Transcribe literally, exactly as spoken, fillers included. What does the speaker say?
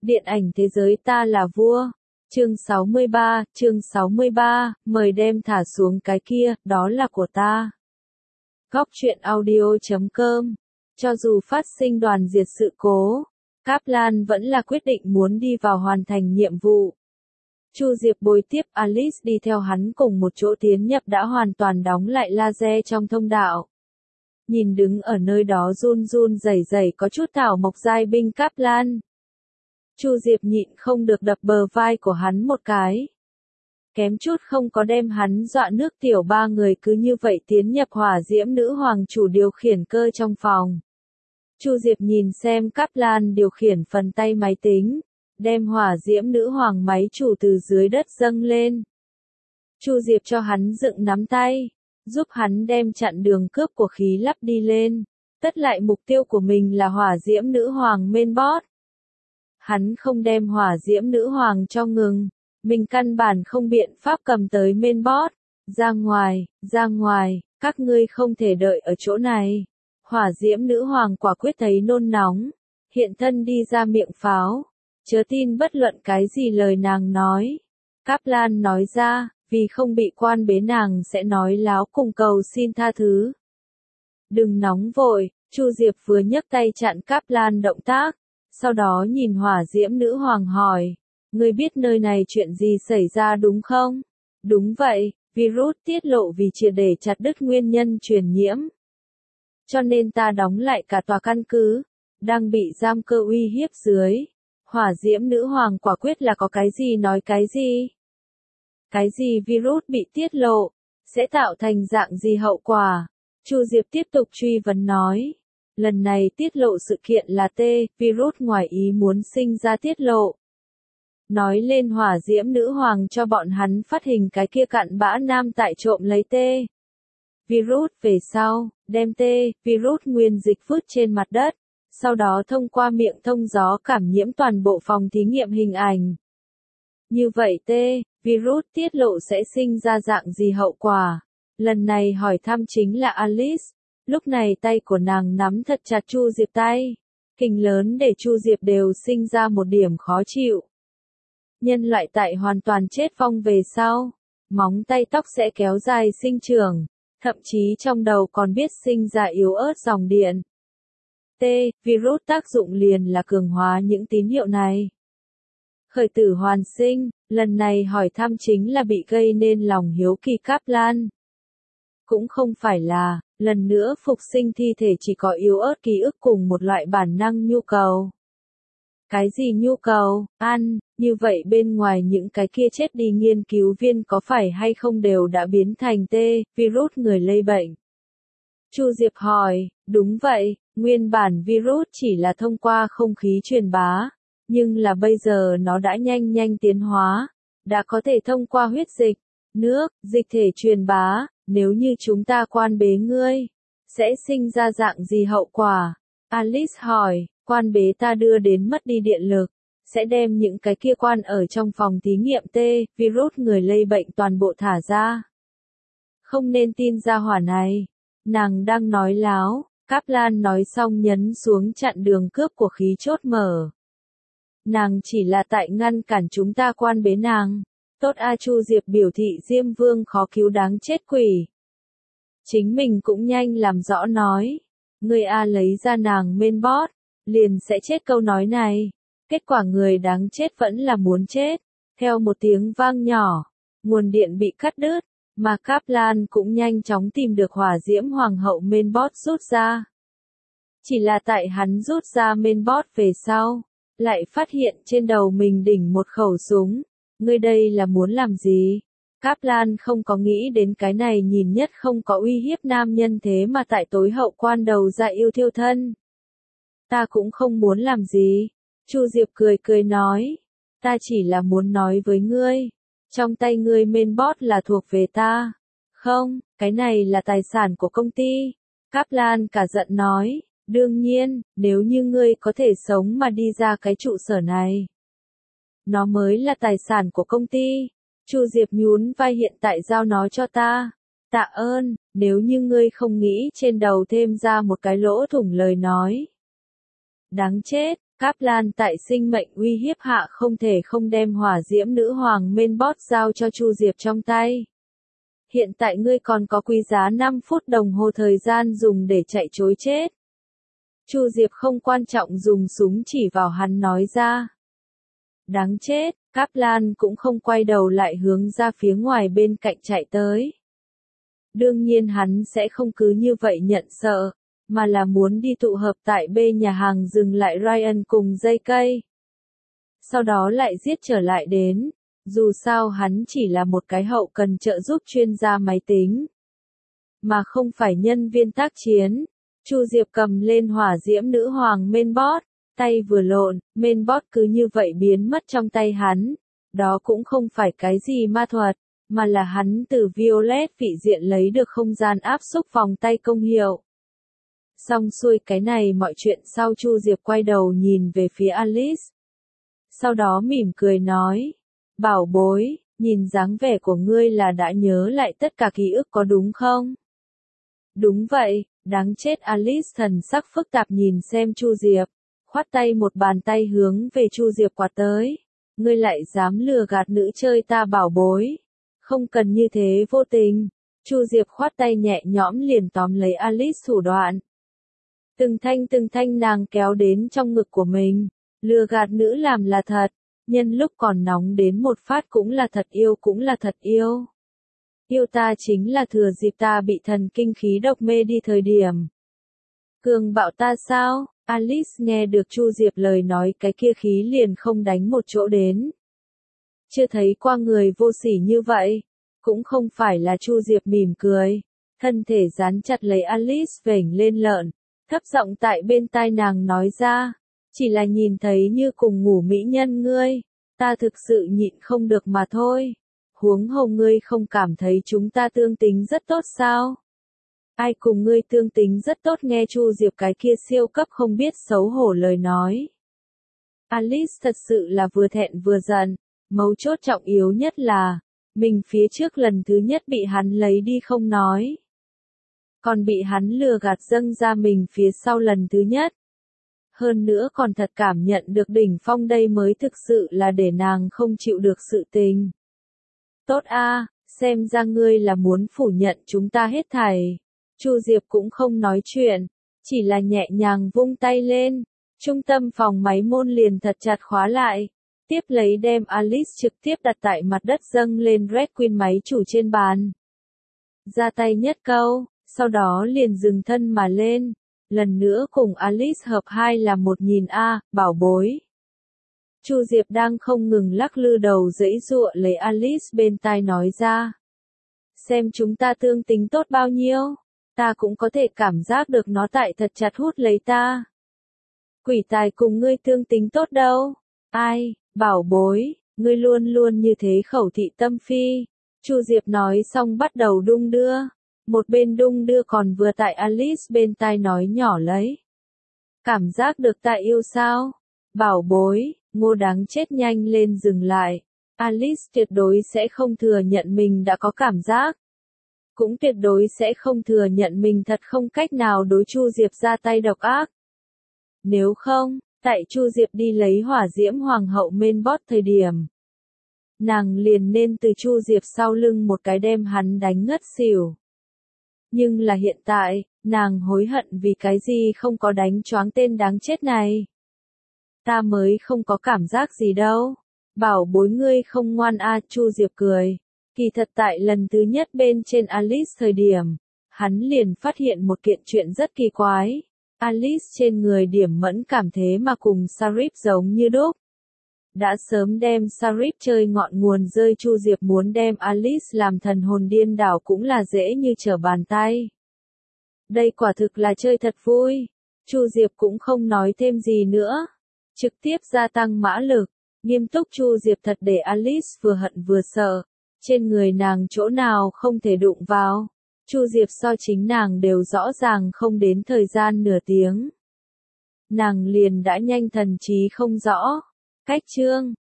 Điện ảnh thế giới ta là vua. Chương sáu mươi ba, chương sáu mươi ba, mời đem thả xuống cái kia, đó là của ta. Góc truyện audio chấm com. Cho dù phát sinh đoàn diệt sự cố, Kaplan vẫn là quyết định muốn đi vào hoàn thành nhiệm vụ. Chu Diệp bồi tiếp Alice đi theo hắn cùng một chỗ tiến nhập đã hoàn toàn đóng lại laser trong thông đạo. Nhìn đứng ở nơi đó run run rẩy rẩy có chút thảo mộc giai binh Kaplan. Chu Diệp nhịn không được đập bờ vai của hắn một cái. Kém chút không có đem hắn dọa nước tiểu ba người cứ như vậy tiến nhập hỏa diễm nữ hoàng chủ điều khiển cơ trong phòng. Chu Diệp nhìn xem Kaplan điều khiển phần tay máy tính, đem hỏa diễm nữ hoàng máy chủ từ dưới đất dâng lên. Chu Diệp cho hắn dựng nắm tay, giúp hắn đem chặn đường cướp của khí lắp đi lên, tất lại mục tiêu của mình là hỏa diễm nữ hoàng mainboard. Hắn không đem hỏa diễm nữ hoàng cho ngừng, mình căn bản không biện pháp cầm tới mainboard. Ra ngoài, ra ngoài, các ngươi không thể đợi ở chỗ này. Hỏa diễm nữ hoàng quả quyết thấy nôn nóng, hiện thân đi ra miệng pháo, chớ tin bất luận cái gì lời nàng nói. Kaplan nói ra, vì không bị quan bế nàng sẽ nói láo cùng cầu xin tha thứ. Đừng nóng vội, Chu Diệp vừa nhấc tay chặn Kaplan động tác, sau đó nhìn hỏa diễm nữ hoàng hỏi, ngươi biết nơi này chuyện gì xảy ra đúng không? Đúng vậy, virus tiết lộ vì triệt để chặt đứt nguyên nhân truyền nhiễm. Cho nên ta đóng lại cả tòa căn cứ, đang bị giam cơ uy hiếp dưới. Hỏa diễm nữ hoàng quả quyết là có cái gì nói cái gì. Cái gì virus bị tiết lộ, sẽ tạo thành dạng gì hậu quả? Chu Diệp tiếp tục truy vấn nói. Lần này tiết lộ sự kiện là T, virus ngoài ý muốn sinh ra tiết lộ. Nói lên hỏa diễm nữ hoàng cho bọn hắn phát hình cái kia cặn bã nam tại trộm lấy T. Virus về sau, đem T, virus nguyên dịch vứt trên mặt đất, sau đó thông qua miệng thông gió cảm nhiễm toàn bộ phòng thí nghiệm hình ảnh. Như vậy T, virus tiết lộ sẽ sinh ra dạng gì hậu quả? Lần này hỏi thăm chính là Alice, lúc này tay của nàng nắm thật chặt Chu Diệp tay, kình lớn để Chu Diệp đều sinh ra một điểm khó chịu. Nhân loại tại hoàn toàn chết vong về sau, móng tay tóc sẽ kéo dài sinh trưởng, thậm chí trong đầu còn biết sinh ra yếu ớt dòng điện. T, virus tác dụng liền là cường hóa những tín hiệu này. Khởi tử hoàn sinh, lần này hỏi thăm chính là bị gây nên lòng hiếu kỳ Kaplan. Cũng không phải là, lần nữa phục sinh thi thể chỉ có yếu ớt ký ức cùng một loại bản năng nhu cầu. Cái gì nhu cầu? Ăn, như vậy bên ngoài những cái kia chết đi nghiên cứu viên có phải hay không đều đã biến thành T, virus người lây bệnh? Chu Diệp hỏi, đúng vậy, nguyên bản virus chỉ là thông qua không khí truyền bá, nhưng là bây giờ nó đã nhanh nhanh tiến hóa, đã có thể thông qua huyết dịch, nước, dịch thể truyền bá, nếu như chúng ta quan bế ngươi, sẽ sinh ra dạng gì hậu quả? Alice hỏi, quan bế ta đưa đến mất đi điện lực, sẽ đem những cái kia quan ở trong phòng thí nghiệm T, virus người lây bệnh toàn bộ thả ra. Không nên tin ra hỏa này, nàng đang nói láo. Kaplan nói xong nhấn xuống chặn đường cướp của khí chốt mở. Nàng chỉ là tại ngăn cản chúng ta quan bế nàng. Tốt a Chu Diệp biểu thị Diêm Vương khó cứu đáng chết quỷ. Chính mình cũng nhanh làm rõ nói. Người A lấy ra nàng mainboard, liền sẽ chết câu nói này. Kết quả người đáng chết vẫn là muốn chết. Theo một tiếng vang nhỏ, nguồn điện bị cắt đứt, mà Kaplan cũng nhanh chóng tìm được hỏa diễm hoàng hậu mainboard rút ra. Chỉ là tại hắn rút ra mainboard về sau, lại phát hiện trên đầu mình đỉnh một khẩu súng. Ngươi đây là muốn làm gì? Kaplan không có nghĩ đến cái này nhìn nhất không có uy hiếp nam nhân thế mà tại tối hậu quan đầu ra yêu thiêu thân. Ta cũng không muốn làm gì. Chu Diệp cười cười nói. Ta chỉ là muốn nói với ngươi. Trong tay ngươi mainboard là thuộc về ta. Không, cái này là tài sản của công ty. Kaplan cả giận nói. Đương nhiên, nếu như ngươi có thể sống mà đi ra cái trụ sở này. Nó mới là tài sản của công ty. Chu Diệp nhún vai hiện tại giao nó cho ta. Tạ ơn, nếu như ngươi không nghĩ trên đầu thêm ra một cái lỗ thủng lời nói. Đáng chết, Kaplan tại sinh mệnh uy hiếp hạ không thể không đem hỏa diễm nữ hoàng Mainboard giao cho Chu Diệp trong tay. Hiện tại ngươi còn có quý giá năm phút đồng hồ thời gian dùng để chạy trối chết. Chu Diệp không quan trọng dùng súng chỉ vào hắn nói ra. Đáng chết, Kaplan cũng không quay đầu lại hướng ra phía ngoài bên cạnh chạy tới. Đương nhiên hắn sẽ không cứ như vậy nhận sợ, mà là muốn đi tụ hợp tại B nhà hàng dừng lại Ryan cùng dây cây. Sau đó lại giết trở lại đến, dù sao hắn chỉ là một cái hậu cần trợ giúp chuyên gia máy tính, mà không phải nhân viên tác chiến. Chu Diệp cầm lên hỏa diễm nữ hoàng Mainboard, tay vừa lộn, Mainboard cứ như vậy biến mất trong tay hắn. Đó cũng không phải cái gì ma thuật, mà là hắn từ Violet vị diện lấy được không gian áp xúc vòng tay công hiệu. Xong xuôi cái này mọi chuyện sau Chu Diệp quay đầu nhìn về phía Alice. Sau đó mỉm cười nói, bảo bối, nhìn dáng vẻ của ngươi là đã nhớ lại tất cả ký ức có đúng không? Đúng vậy, đáng chết Alice thần sắc phức tạp nhìn xem Chu Diệp, khoát tay một bàn tay hướng về Chu Diệp quạt tới. Ngươi lại dám lừa gạt nữ chơi ta bảo bối. Không cần như thế vô tình. Chu Diệp khoát tay nhẹ nhõm liền tóm lấy Alice thủ đoạn. Từng thanh từng thanh nàng kéo đến trong ngực của mình. Lừa gạt nữ làm là thật. Nhân lúc còn nóng đến một phát cũng là thật yêu cũng là thật yêu. Yêu ta chính là thừa dịp ta bị thần kinh khí độc mê đi thời điểm. Cường bạo ta sao? Alice nghe được Chu Diệp lời nói cái kia khí liền không đánh một chỗ đến. Chưa thấy qua người vô sỉ như vậy. Cũng không phải là Chu Diệp mỉm cười. Thân thể dán chặt lấy Alice vểnh lên lợn. Thấp giọng tại bên tai nàng nói ra. Chỉ là nhìn thấy như cùng ngủ mỹ nhân ngươi. Ta thực sự nhịn không được mà thôi. Huống hồ ngươi không cảm thấy chúng ta tương tính rất tốt sao? Ai cùng ngươi tương tính rất tốt nghe Chu Diệp cái kia siêu cấp không biết xấu hổ lời nói. Alice thật sự là vừa thẹn vừa giận, mấu chốt trọng yếu nhất là, mình phía trước lần thứ nhất bị hắn lấy đi không nói. Còn bị hắn lừa gạt dâng ra mình phía sau lần thứ nhất. Hơn nữa còn thật cảm nhận được đỉnh phong đây mới thực sự là để nàng không chịu được sự tình. Tốt a, xem ra ngươi là muốn phủ nhận chúng ta hết thảy. Chu Diệp cũng không nói chuyện, chỉ là nhẹ nhàng vung tay lên, trung tâm phòng máy môn liền thật chặt khóa lại, tiếp lấy đem Alice trực tiếp đặt tại mặt đất dâng lên Red Queen máy chủ trên bàn. Ra tay nhất câu, sau đó liền dừng thân mà lên, lần nữa cùng Alice hợp hai là một nhìn a, bảo bối. Chu Diệp đang không ngừng lắc lư đầu giãy giụa lấy Alice bên tai nói ra. Xem chúng ta tương tính tốt bao nhiêu. Ta cũng có thể cảm giác được nó tại thật chặt hút lấy ta. Quỷ tài cùng ngươi tương tính tốt đâu. Ai, bảo bối, ngươi luôn luôn như thế khẩu thị tâm phi. Chu Diệp nói xong bắt đầu đung đưa. Một bên đung đưa còn vừa tại Alice bên tai nói nhỏ lấy. Cảm giác được ta yêu sao? Bảo bối, ngô đáng chết nhanh lên dừng lại. Alice tuyệt đối sẽ không thừa nhận mình đã có cảm giác. Cũng tuyệt đối sẽ không thừa nhận mình thật không cách nào đối Chu Diệp ra tay độc ác. Nếu không, tại Chu Diệp đi lấy hỏa diễm hoàng hậu Mainboard thời điểm, nàng liền nên từ Chu Diệp sau lưng một cái đem hắn đánh ngất xỉu. Nhưng là hiện tại, nàng hối hận vì cái gì không có đánh choáng tên đáng chết này. Ta mới không có cảm giác gì đâu. Bảo bối ngươi không ngoan a, Chu Diệp cười. Kỳ thật tại lần thứ nhất bên trên Alice thời điểm, hắn liền phát hiện một kiện chuyện rất kỳ quái. Alice trên người điểm mẫn cảm thế mà cùng Sarip giống như đúc. Đã sớm đem Sarip chơi ngọn nguồn rơi Chu Diệp muốn đem Alice làm thần hồn điên đảo cũng là dễ như trở bàn tay. Đây quả thực là chơi thật vui. Chu Diệp cũng không nói thêm gì nữa. Trực tiếp gia tăng mã lực. Nghiêm túc Chu Diệp thật để Alice vừa hận vừa sợ. Trên người nàng chỗ nào không thể đụng vào. Chu Diệp so chính nàng đều rõ ràng không đến thời gian nửa tiếng. Nàng liền đã nhanh thần trí không rõ. Cách chương